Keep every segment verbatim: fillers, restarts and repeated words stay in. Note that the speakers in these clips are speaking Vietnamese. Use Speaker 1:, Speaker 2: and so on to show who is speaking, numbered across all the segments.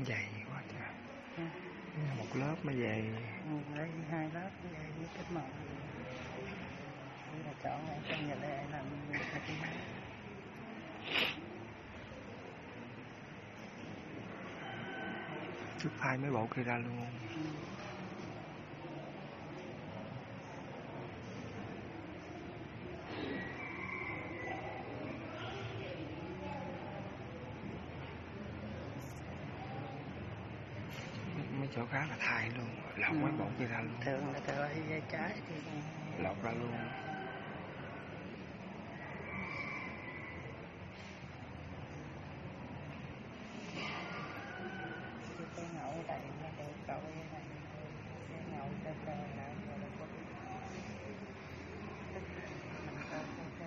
Speaker 1: dày quá trời.
Speaker 2: Ừ.
Speaker 1: Một lớp mới dày.
Speaker 2: Ừ, lấy hai lớp dày với kết màu. Đây là chọn lại trong nhà đây làm hai cái máy.
Speaker 1: Chút phai mấy bộ kia ra luôn.
Speaker 2: Ừ.
Speaker 1: Mấy chỗ khác là thay luôn, lột ừ. mấy bộ kia ra luôn.
Speaker 2: Thường là cái loại dây trái thì
Speaker 1: lột ra luôn.
Speaker 2: cái ngẫu đây nó đều cậu như này, cái ngẫu trên đây là rồi là có mình coi cái trên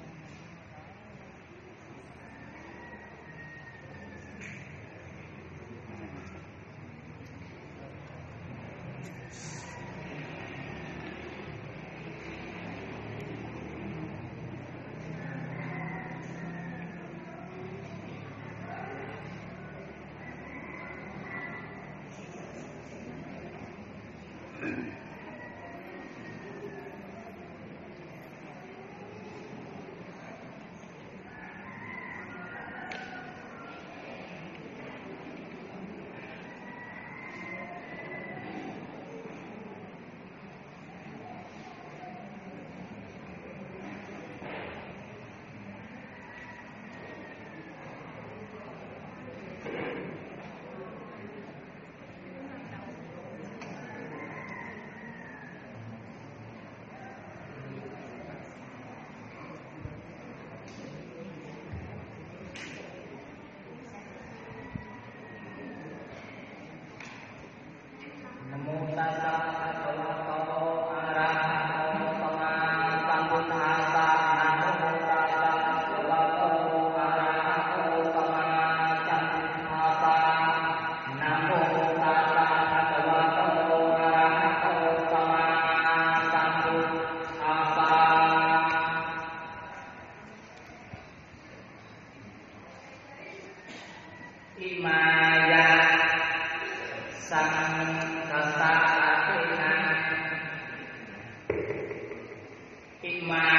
Speaker 3: Imaya